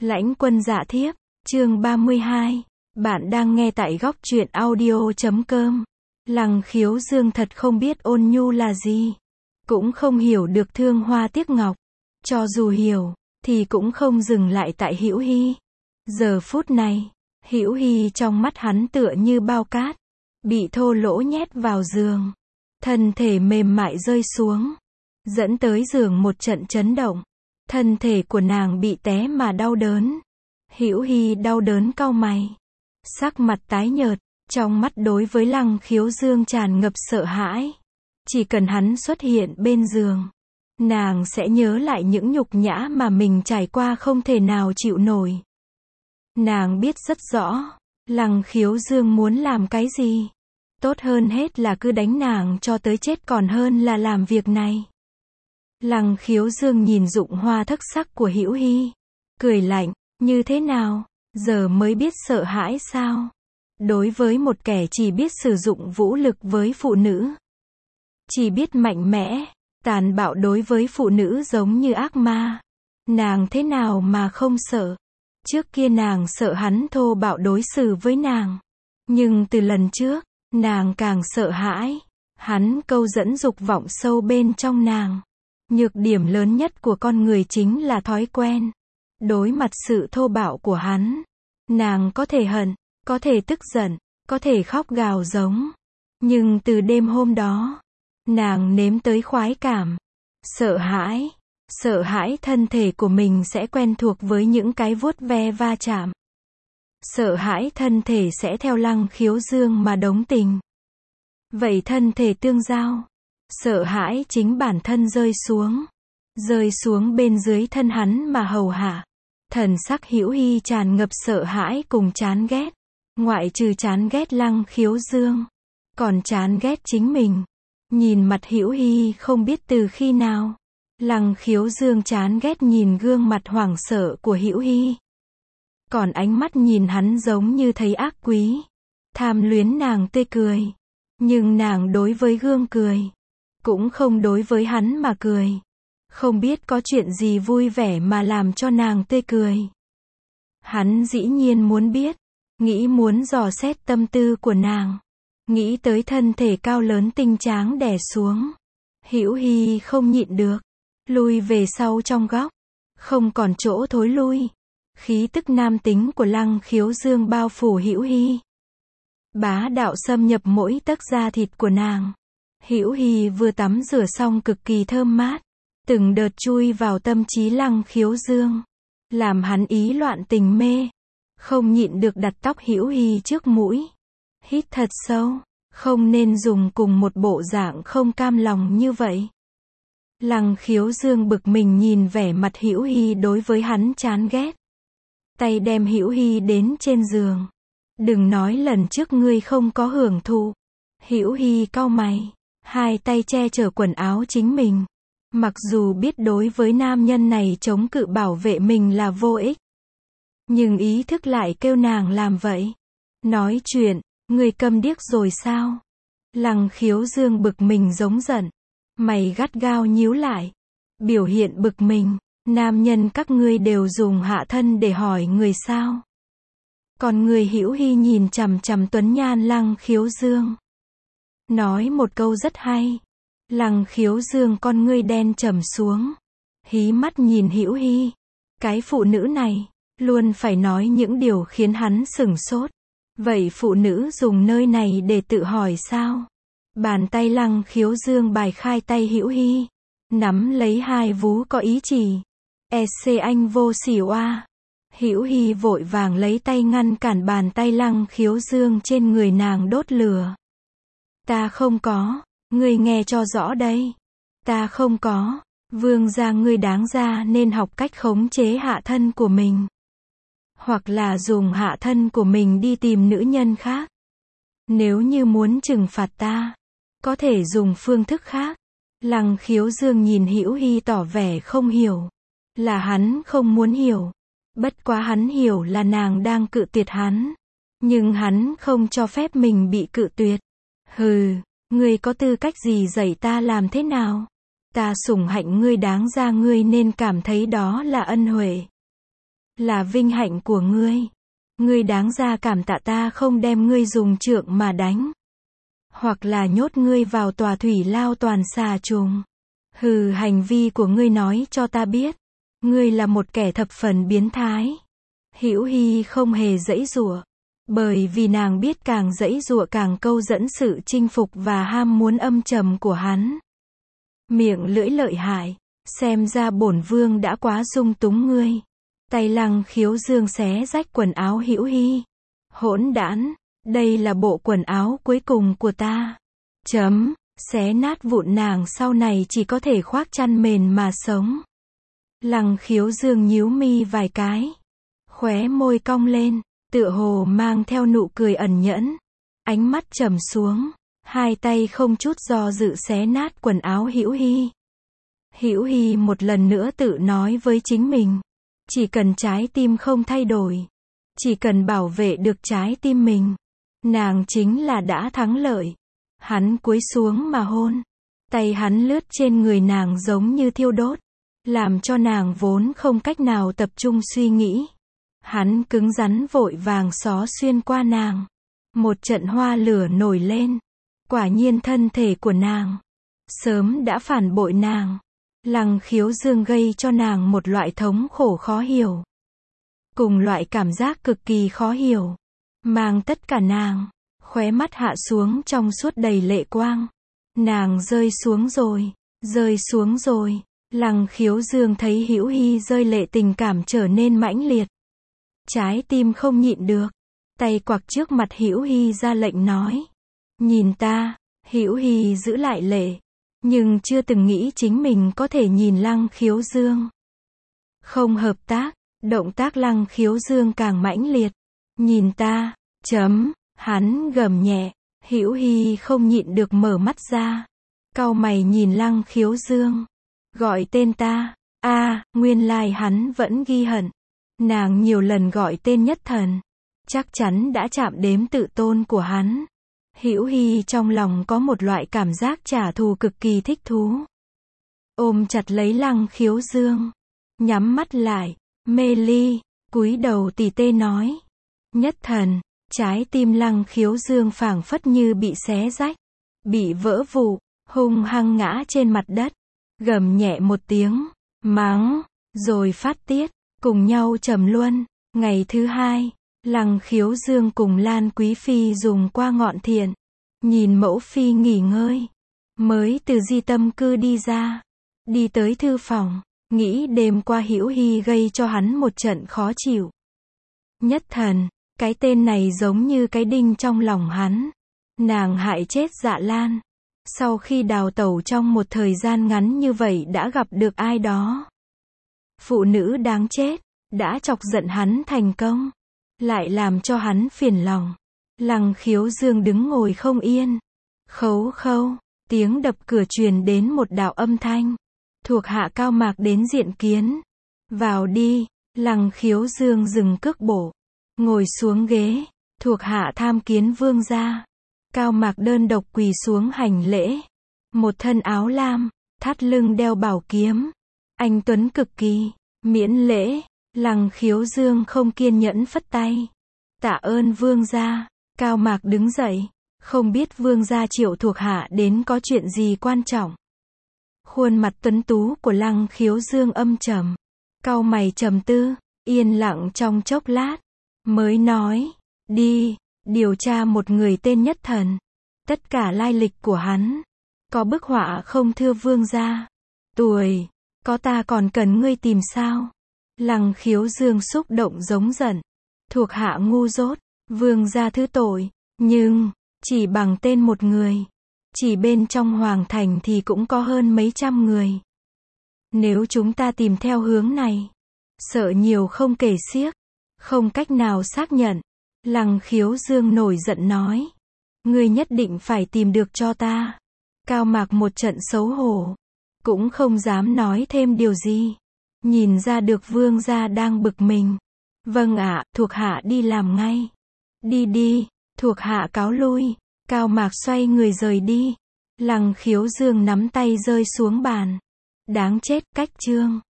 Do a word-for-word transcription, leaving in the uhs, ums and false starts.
Lãnh Quân Dạ Thiếp, chương ba mươi hai. Bạn đang nghe tại góc truyện audio chấm com. Lăng Khiếu Dương thật không biết ôn nhu là gì, cũng không hiểu được thương hoa tiếc ngọc. Cho dù hiểu, thì cũng không dừng lại tại Hữu Hi. Giờ phút này, Hữu Hi trong mắt hắn tựa như bao cát, bị thô lỗ nhét vào giường. Thân thể mềm mại rơi xuống, dẫn tới giường một trận chấn động. Thân thể của nàng bị té mà đau đớn. Hữu Hi đau đớn cau mày, sắc mặt tái nhợt, trong mắt đối với Lăng Khiếu Dương tràn ngập sợ hãi. Chỉ cần hắn xuất hiện bên giường, nàng sẽ nhớ lại những nhục nhã mà mình trải qua không thể nào chịu nổi. Nàng biết rất rõ, Lăng Khiếu Dương muốn làm cái gì. Tốt hơn hết là cứ đánh nàng cho tới chết còn hơn là làm việc này. Lăng Khiếu Dương nhìn dụng hoa thất sắc của Hữu Hi, cười lạnh, như thế nào, giờ mới biết sợ hãi sao? Đối với một kẻ chỉ biết sử dụng vũ lực với phụ nữ, chỉ biết mạnh mẽ, tàn bạo đối với phụ nữ giống như ác ma, nàng thế nào mà không sợ? Trước kia nàng sợ hắn thô bạo đối xử với nàng, nhưng từ lần trước, nàng càng sợ hãi, hắn câu dẫn dục vọng sâu bên trong nàng. Nhược điểm lớn nhất của con người chính là thói quen. Đối mặt sự thô bạo của hắn, nàng có thể hận, có thể tức giận, có thể khóc gào giống. Nhưng từ đêm hôm đó, nàng nếm tới khoái cảm, sợ hãi, sợ hãi thân thể của mình sẽ quen thuộc với những cái vuốt ve va chạm. Sợ hãi thân thể sẽ theo Lăng Khiếu Dương mà đống tình. Vậy thân thể tương giao, sợ hãi chính bản thân rơi xuống, rơi xuống bên dưới thân hắn mà hầu hạ. Thần sắc Hữu Hi tràn ngập sợ hãi cùng chán ghét, ngoại trừ chán ghét Lăng Khiếu Dương, còn chán ghét chính mình. Nhìn mặt Hữu Hi không biết từ khi nào, Lăng Khiếu Dương chán ghét nhìn gương mặt hoảng sợ của Hữu Hi. Còn ánh mắt nhìn hắn giống như thấy ác quý, tham luyến nàng tươi cười. Nhưng nàng đối với gương cười, cũng không đối với hắn mà cười. Không biết có chuyện gì vui vẻ mà làm cho nàng tươi cười. Hắn dĩ nhiên muốn biết, nghĩ muốn dò xét tâm tư của nàng, nghĩ tới thân thể cao lớn tinh tráng đè xuống. Hữu Hi không nhịn được, lui về sau trong góc, không còn chỗ thối lui. Khí tức nam tính của Lăng Khiếu Dương bao phủ Hữu Hi, bá đạo xâm nhập mỗi tấc da thịt của nàng. Hữu Hi vừa tắm rửa xong cực kỳ thơm mát, từng đợt chui vào tâm trí Lăng Khiếu Dương, làm hắn ý loạn tình mê. Không nhịn được đặt tóc Hữu Hi trước mũi, hít thật sâu, không nên dùng cùng một bộ dạng không cam lòng như vậy. Lăng Khiếu Dương bực mình nhìn vẻ mặt Hữu Hi đối với hắn chán ghét, tay đem Hữu Hi đến trên giường. Đừng nói lần trước ngươi không có hưởng thụ. Hữu Hi cau mày, hai tay che chở quần áo chính mình. Mặc dù biết đối với nam nhân này chống cự bảo vệ mình là vô ích, nhưng ý thức lại kêu nàng làm vậy. Nói chuyện, ngươi câm điếc rồi sao? Lăng Khiếu Dương bực mình giống giận, mày gắt gao nhíu lại, biểu hiện bực mình. Nam nhân các ngươi đều dùng hạ thân để hỏi người sao? Còn người Hữu Hi nhìn chằm chằm tuấn nhan Lăng Khiếu Dương, nói một câu rất hay. Lăng Khiếu Dương con ngươi đen trầm xuống, hí mắt nhìn Hữu Hi. Cái phụ nữ này, luôn phải nói những điều khiến hắn sửng sốt. Vậy phụ nữ dùng nơi này để tự hỏi sao? Bàn tay Lăng Khiếu Dương bài khai tay Hữu Hi, nắm lấy hai vú có ý chỉ. E xê anh vô xỉ oa. Hữu Hi vội vàng lấy tay ngăn cản bàn tay Lăng Khiếu Dương trên người nàng đốt lửa. Ta không có, ngươi nghe cho rõ đây. Ta không có, vương gia ngươi đáng ra nên học cách khống chế hạ thân của mình. Hoặc là dùng hạ thân của mình đi tìm nữ nhân khác. Nếu như muốn trừng phạt ta, có thể dùng phương thức khác. Lăng Khiếu Dương nhìn Hữu Hi tỏ vẻ không hiểu. Là hắn không muốn hiểu. Bất quá hắn hiểu là nàng đang cự tuyệt hắn. Nhưng hắn không cho phép mình bị cự tuyệt. Hừ, ngươi có tư cách gì dạy ta làm thế nào? Ta sủng hạnh ngươi đáng ra ngươi nên cảm thấy đó là ân huệ. là vinh hạnh của ngươi. Ngươi đáng ra cảm tạ ta không đem ngươi dùng trượng mà đánh. Hoặc là nhốt ngươi vào tòa thủy lao toàn xà trùng. Hừ, hành vi của ngươi nói cho ta biết. Ngươi là một kẻ thập phần biến thái. Hữu Hi không hề giãy giụa. Bởi vì nàng biết càng giãy giụa càng câu dẫn sự chinh phục và ham muốn âm trầm của hắn. Miệng lưỡi lợi hại. Xem ra bổn vương đã quá dung túng ngươi. Tay Lăng Khiếu Dương xé rách quần áo Hữu Hi. Hỗn đản, đây là bộ quần áo cuối cùng của ta. Chấm, xé nát vụn nàng sau này chỉ có thể khoác chăn mền mà sống. Lăng Khiếu Dương nhíu mi vài cái. Khóe môi cong lên, tựa hồ mang theo nụ cười ẩn nhẫn. Ánh mắt trầm xuống, hai tay không chút do dự xé nát quần áo Hữu Hi. Hữu Hi một lần nữa tự nói với chính mình. Chỉ cần trái tim không thay đổi. Chỉ cần bảo vệ được trái tim mình. Nàng chính là đã thắng lợi. Hắn cúi xuống mà hôn. Tay hắn lướt trên người nàng giống như thiêu đốt. Làm cho nàng vốn không cách nào tập trung suy nghĩ. Hắn cứng rắn vội vàng xó xuyên qua nàng. Một trận hoa lửa nổi lên. Quả nhiên thân thể của nàng sớm đã phản bội nàng. Lăng Khiếu Dương gây cho nàng một loại thống khổ khó hiểu. Cùng loại cảm giác cực kỳ khó hiểu. Mang tất cả nàng. Khóe mắt hạ xuống trong suốt đầy lệ quang. Nàng rơi xuống rồi. Rơi xuống rồi. Lăng Khiếu Dương thấy Hữu Hi rơi lệ, tình cảm trở nên mãnh liệt. Trái tim không nhịn được. Tay quặc trước mặt Hữu Hi ra lệnh nói. Nhìn ta. Hữu Hi giữ lại lệ. Nhưng chưa từng nghĩ chính mình có thể nhìn Lăng Khiếu Dương. Không hợp tác. Động tác Lăng Khiếu Dương càng mãnh liệt. Nhìn ta. Chấm. Hắn gầm nhẹ. Hữu Hi không nhịn được mở mắt ra. Cau mày nhìn Lăng Khiếu Dương. Gọi tên ta. A, à, nguyên lai hắn vẫn ghi hận. Nàng nhiều lần gọi tên Nhất Thần. Chắc chắn đã chạm đếm tự tôn của hắn. Hữu Hi trong lòng có một loại cảm giác trả thù cực kỳ thích thú. Ôm chặt lấy Lăng Khiếu Dương. Nhắm mắt lại. Mê ly. Cúi đầu tỉ tê nói. Nhất Thần. Trái tim Lăng Khiếu Dương phảng phất như bị xé rách. Bị vỡ vụn. Hung hăng ngã trên mặt đất. Gầm nhẹ một tiếng. Mắng. Rồi phát tiết. Cùng nhau trầm luân. Ngày thứ hai. Lăng Khiếu Dương cùng Lan Quý Phi dùng qua ngọn thiện. Nhìn mẫu phi nghỉ ngơi. Mới từ Di Tâm Cư đi ra. Đi tới thư phòng. Nghĩ đêm qua Hữu Hi gây cho hắn một trận khó chịu. Nhất Thần. Cái tên này giống như cái đinh trong lòng hắn. Nàng hại chết Dạ Lan. Sau khi đào tẩu trong một thời gian ngắn như vậy đã gặp được ai đó. Phụ nữ đáng chết. Đã chọc giận hắn thành công. Lại làm cho hắn phiền lòng. Lăng Khiếu Dương đứng ngồi không yên. Khấu khâu. Tiếng đập cửa truyền đến một đạo âm thanh. Thuộc hạ Cao Mạc đến diện kiến. Vào đi. Lăng Khiếu Dương dừng cước bộ. Ngồi xuống ghế. Thuộc hạ tham kiến vương gia. Cao Mạc đơn độc quỳ xuống hành lễ. Một thân áo lam. Thắt lưng đeo bảo kiếm. Anh tuấn cực kỳ. Miễn lễ. Lăng Khiếu Dương không kiên nhẫn phất tay. Tạ ơn vương gia. Cao Mạc đứng dậy. Không biết vương gia triệu thuộc hạ đến có chuyện gì quan trọng. Khuôn mặt tuấn tú của Lăng Khiếu Dương âm trầm. Cau mày trầm tư. Yên lặng trong chốc lát. Mới nói. Đi. Điều tra một người tên Nhất Thần. Tất cả lai lịch của hắn. Có bức họa không thưa vương gia? Tuổi. Có ta còn cần ngươi tìm sao? Lăng Khiếu Dương xúc động giống giận. Thuộc hạ ngu dốt. Vương gia thứ tội. Nhưng. Chỉ bằng tên một người. Chỉ bên trong hoàng thành thì cũng có hơn mấy trăm người. Nếu chúng ta tìm theo hướng này. Sợ nhiều không kể xiếc. Không cách nào xác nhận. Lăng Khiếu Dương nổi giận nói. Ngươi nhất định phải tìm được cho ta. Cao Mạc một trận xấu hổ. Cũng không dám nói thêm điều gì. Nhìn ra được vương gia đang bực mình. Vâng ạ, thuộc hạ đi làm ngay. Đi đi, thuộc hạ cáo lui. Cao Mạc xoay người rời đi. Lăng Khiếu Dương nắm tay rơi xuống bàn. Đáng chết, cách chương.